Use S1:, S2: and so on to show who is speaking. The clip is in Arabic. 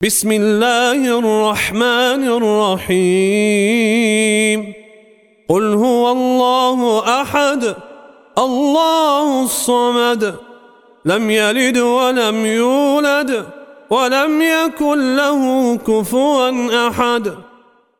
S1: بسم الله الرحمن الرحيم قل هو الله أحد الله الصمد لم يلد ولم يولد ولم يكن له كفوا أحد